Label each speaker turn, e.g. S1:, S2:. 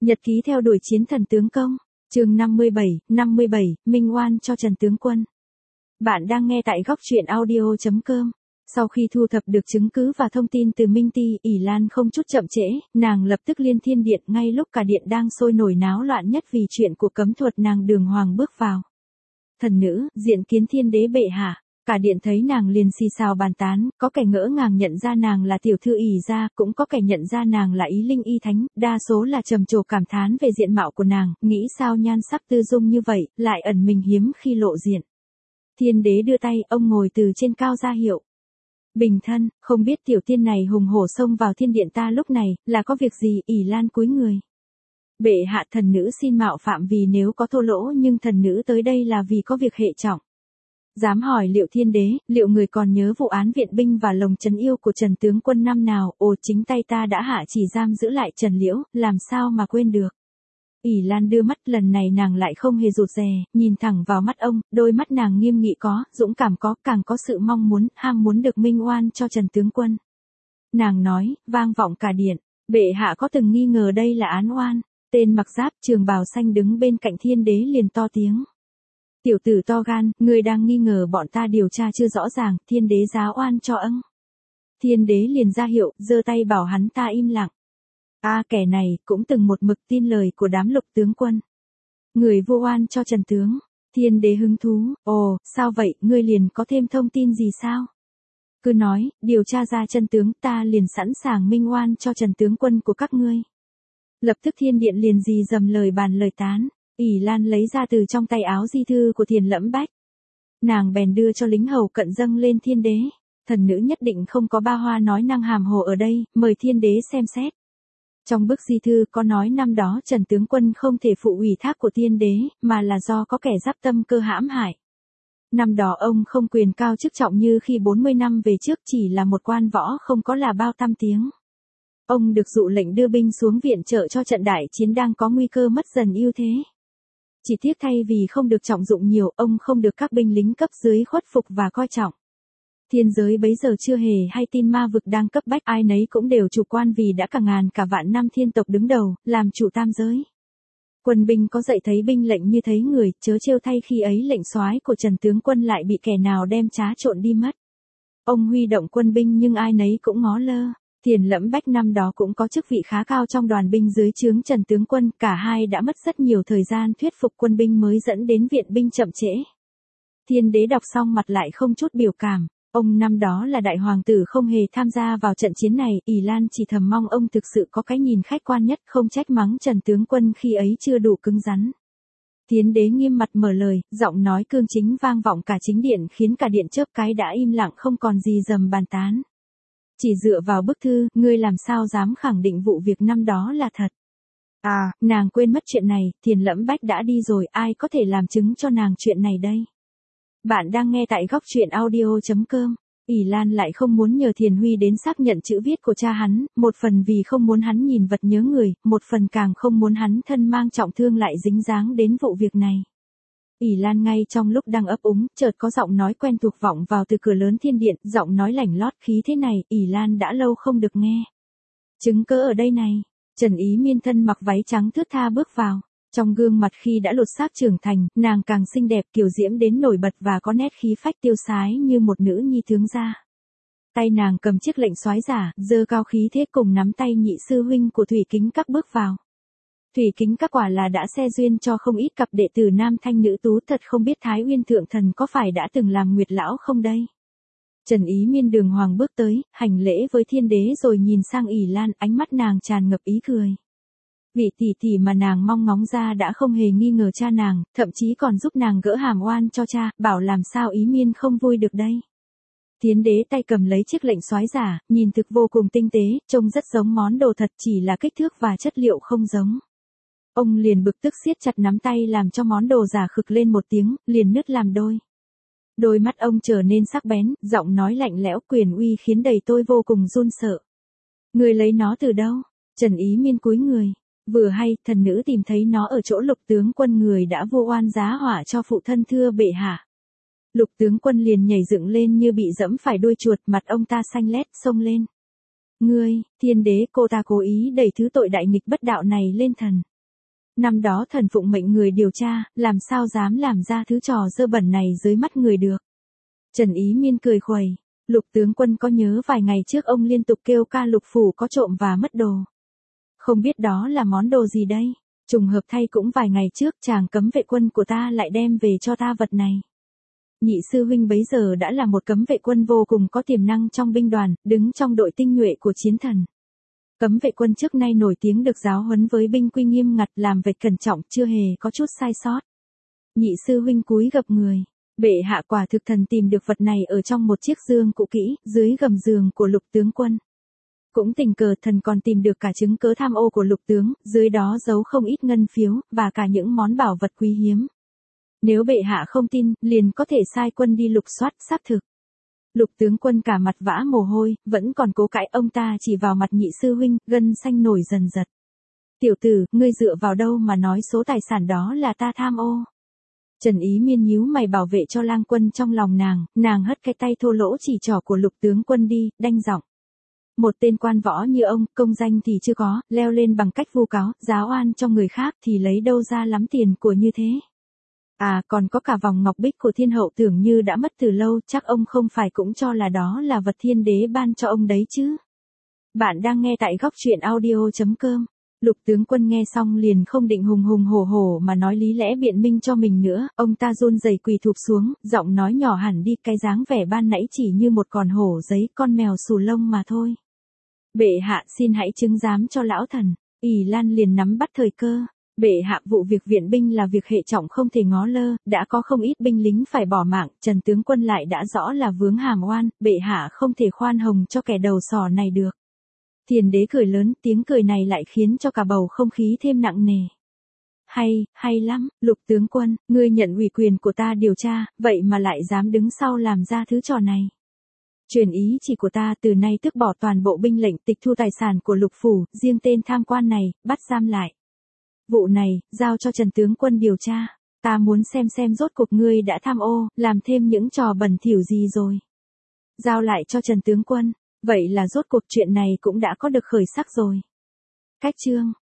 S1: Nhật ký theo đuổi chiến thần tướng công, chương 57, minh oan cho Trần tướng quân. Bạn đang nghe tại góc truyện audio.com. Sau khi thu thập được chứng cứ và thông tin từ Minh Ti, ỷ Lan không chút chậm trễ, nàng lập tức liên thiên điện ngay lúc cả điện đang sôi nổi náo loạn nhất vì chuyện của cấm thuật, nàng đường hoàng bước vào. Thần nữ, diện kiến thiên đế bệ hạ. Cả điện thấy nàng liền xì xào bàn tán, có kẻ ngỡ ngàng nhận ra nàng là tiểu thư ỷ gia, cũng có kẻ nhận ra nàng là ý linh y thánh, đa số là trầm trồ cảm thán về diện mạo của nàng, nghĩ sao nhan sắc tư dung như vậy, lại ẩn mình hiếm khi lộ diện. Thiên đế đưa tay, ông ngồi từ trên cao ra hiệu. Bình thân, không biết tiểu tiên này hùng hổ xông vào thiên điện ta lúc này, là có việc gì? ỷ Lan cúi người. Bệ hạ, thần nữ xin mạo phạm vì nếu có thô lỗ, nhưng thần nữ tới đây là vì có việc hệ trọng. Dám hỏi liệu thiên đế, liệu người còn nhớ vụ án viện binh và lồng trấn yêu của Trần tướng quân năm nào? Ồ, chính tay ta đã hạ chỉ giam giữ lại Trần Liễu, làm sao mà quên được. ỷ Lan đưa mắt, lần này nàng lại không hề rụt rè, nhìn thẳng vào mắt ông, đôi mắt nàng nghiêm nghị có, dũng cảm có, càng có sự mong muốn, ham muốn được minh oan cho Trần tướng quân. Nàng nói, vang vọng cả điện, bệ hạ có từng nghi ngờ đây là án oan? Tên mặc giáp trường bào xanh đứng bên cạnh thiên đế liền to tiếng. Tiểu tử to gan, ngươi đang nghi ngờ bọn ta điều tra chưa rõ ràng, thiên đế giá oan cho âng. Thiên đế liền ra hiệu, giơ tay bảo hắn ta im lặng. Kẻ này, cũng từng một mực tin lời của đám Lục tướng quân. Người vô oan cho Trần tướng. Thiên đế hứng thú, ồ, sao vậy, ngươi liền có thêm thông tin gì sao? Cứ nói, điều tra ra chân tướng, ta liền sẵn sàng minh oan cho Trần tướng quân của các ngươi. Lập tức thiên điện liền rì dầm lời bàn lời tán. ỷ Lan lấy ra từ trong tay áo di thư của Thiền Lẫm Bách. Nàng bèn đưa cho lính hầu cận dâng lên thiên đế. Thần nữ nhất định không có ba hoa nói năng hàm hồ ở đây, mời thiên đế xem xét. Trong bức di thư có nói năm đó Trần tướng quân không thể phụ ủy thác của thiên đế, mà là do có kẻ giáp tâm cơ hãm hại. Năm đó ông không quyền cao chức trọng như khi 40 năm về trước, chỉ là một quan võ không có là bao tăm tiếng. Ông được dụ lệnh đưa binh xuống viện trợ cho trận đại chiến đang có nguy cơ mất dần ưu thế. Chỉ tiếc thay vì không được trọng dụng nhiều, ông không được các binh lính cấp dưới khuất phục và coi trọng. Thiên giới bấy giờ chưa hề hay tin ma vực đang cấp bách, ai nấy cũng đều chủ quan vì đã cả ngàn cả vạn năm thiên tộc đứng đầu, làm chủ tam giới. Quân binh có dạy thấy binh lệnh như thấy người, chớ trêu thay khi ấy lệnh soái của Trần tướng quân lại bị kẻ nào đem trá trộn đi mất. Ông huy động quân binh nhưng ai nấy cũng ngó lơ. Thiền Lẫm Bách năm đó cũng có chức vị khá cao trong đoàn binh dưới trướng Trần tướng quân, cả hai đã mất rất nhiều thời gian thuyết phục quân binh mới dẫn đến viện binh chậm trễ. Thiên đế đọc xong mặt lại không chút biểu cảm, ông năm đó là đại hoàng tử không hề tham gia vào trận chiến này, ỷ Lan chỉ thầm mong ông thực sự có cái nhìn khách quan nhất, không trách mắng Trần tướng quân khi ấy chưa đủ cứng rắn. Thiên đế nghiêm mặt mở lời, giọng nói cương chính vang vọng cả chính điện khiến cả điện chớp cái đã im lặng không còn gì dầm bàn tán. Chỉ dựa vào bức thư, ngươi làm sao dám khẳng định vụ việc năm đó là thật? Nàng quên mất chuyện này, Thiền Lẫm Bách đã đi rồi, ai có thể làm chứng cho nàng chuyện này đây? Bạn đang nghe tại góc truyện audio.com. ỷ Lan lại không muốn nhờ Thiền Huy đến xác nhận chữ viết của cha hắn, một phần vì không muốn hắn nhìn vật nhớ người, một phần càng không muốn hắn thân mang trọng thương lại dính dáng đến vụ việc này. ỷ Lan ngay trong lúc đang ấp úng, chợt có giọng nói quen thuộc vọng vào từ cửa lớn thiên điện, giọng nói lảnh lót khí thế này, ỷ Lan đã lâu không được nghe. Chứng cớ ở đây này. Trần Ý Miên thân mặc váy trắng thướt tha bước vào. Trong gương mặt khi đã lột xác trưởng thành, nàng càng xinh đẹp kiều diễm đến nổi bật và có nét khí phách tiêu sái như một nữ nhi tướng gia. Tay nàng cầm chiếc lệnh soái giả, giơ cao khí thế cùng nắm tay nhị sư huynh của Thủy Kính Các bước vào. Thủy Kính Các quả là đã xe duyên cho không ít cặp đệ tử nam thanh nữ tú, thật không biết Thái Uyên thượng thần có phải đã từng làm nguyệt lão không đây. Trần Ý Miên đường hoàng bước tới, hành lễ với thiên đế rồi nhìn sang ỷ Lan, ánh mắt nàng tràn ngập ý cười. Vị tỷ tỷ mà nàng mong ngóng ra đã không hề nghi ngờ cha nàng, thậm chí còn giúp nàng gỡ hàm oan cho cha, bảo làm sao Ý Miên không vui được đây. Thiên đế tay cầm lấy chiếc lệnh soái giả, nhìn thực vô cùng tinh tế, trông rất giống món đồ thật, chỉ là kích thước và chất liệu không giống. Ông liền bực tức siết chặt nắm tay làm cho món đồ giả khực lên một tiếng, liền nứt làm đôi. Đôi mắt ông trở nên sắc bén, giọng nói lạnh lẽo quyền uy khiến đầy tôi vô cùng run sợ. Người lấy nó từ đâu? Trần Ý Miên cúi người. Vừa hay, thần nữ tìm thấy nó ở chỗ Lục tướng quân người đã vô oan giá họa cho phụ thân thưa bệ hạ. Lục tướng quân liền nhảy dựng lên như bị dẫm phải đuôi chuột, mặt ông ta xanh lét, xông lên. Ngươi, thiên đế, cô ta cố ý đẩy thứ tội đại nghịch bất đạo này lên thần. Năm đó thần phụng mệnh người điều tra, làm sao dám làm ra thứ trò dơ bẩn này dưới mắt người được. Trần Ý Miên cười khuẩy, Lục tướng quân có nhớ vài ngày trước ông liên tục kêu ca Lục phủ có trộm và mất đồ. Không biết đó là món đồ gì đây? Trùng hợp thay cũng vài ngày trước chàng cấm vệ quân của ta lại đem về cho ta vật này. Nhị sư huynh bấy giờ đã là một cấm vệ quân vô cùng có tiềm năng trong binh đoàn, đứng trong đội tinh nhuệ của chiến thần. Cấm vệ quân trước nay nổi tiếng được giáo huấn với binh quy nghiêm ngặt, làm việc cẩn trọng, chưa hề có chút sai sót. Nhị sư huynh cúi gập người. Bệ hạ quả thực thần tìm được vật này ở trong một chiếc dương cũ kỹ, dưới gầm giường của Lục tướng quân. Cũng tình cờ thần còn tìm được cả chứng cớ tham ô của Lục tướng, dưới đó giấu không ít ngân phiếu, và cả những món bảo vật quý hiếm. Nếu bệ hạ không tin, liền có thể sai quân đi lục soát xác thực. Lục tướng quân cả mặt vã mồ hôi, vẫn còn cố cãi, ông ta chỉ vào mặt nhị sư huynh, gân xanh nổi dần dật. Tiểu tử, ngươi dựa vào đâu mà nói số tài sản đó là ta tham ô? Trần Ý Miên nhíu mày bảo vệ cho lang quân trong lòng nàng hất cái tay thô lỗ chỉ trỏ của Lục tướng quân đi, đanh giọng. Một tên quan võ như ông, công danh thì chưa có, leo lên bằng cách vu cáo, giáo oan cho người khác thì lấy đâu ra lắm tiền của như thế. À, còn có cả vòng ngọc bích của thiên hậu tưởng như đã mất từ lâu, chắc ông không phải cũng cho là đó là vật thiên đế ban cho ông đấy chứ. Bạn đang nghe tại góc truyện audio.com. Lục tướng quân nghe xong liền không định hùng hùng hổ hổ mà nói lý lẽ biện minh cho mình nữa, ông ta run rẩy quỳ thụp xuống, giọng nói nhỏ hẳn đi, cái dáng vẻ ban nãy chỉ như một con hổ giấy, con mèo xù lông mà thôi. Bệ hạ xin hãy chứng giám cho lão thần. Ỷ Lan liền nắm bắt thời cơ. Bệ hạ, vụ việc viện binh là việc hệ trọng không thể ngó lơ, đã có không ít binh lính phải bỏ mạng, Trần tướng quân lại đã rõ là vướng hàm oan, bệ hạ không thể khoan hồng cho kẻ đầu sỏ này được. Thiền đế cười lớn, tiếng cười này lại khiến cho cả bầu không khí thêm nặng nề. Hay lắm, Lục tướng quân, ngươi nhận ủy quyền của ta điều tra, vậy mà lại dám đứng sau làm ra thứ trò này. Truyền ý chỉ của ta, từ nay tước bỏ toàn bộ binh lệnh, tịch thu tài sản của Lục phủ, riêng tên tham quan này, bắt giam lại. Vụ này, giao cho Trần tướng quân điều tra, ta muốn xem rốt cuộc ngươi đã tham ô, làm thêm những trò bẩn thỉu gì rồi. Giao lại cho Trần tướng quân, vậy là rốt cuộc chuyện này cũng đã có được khởi sắc rồi. Cách chương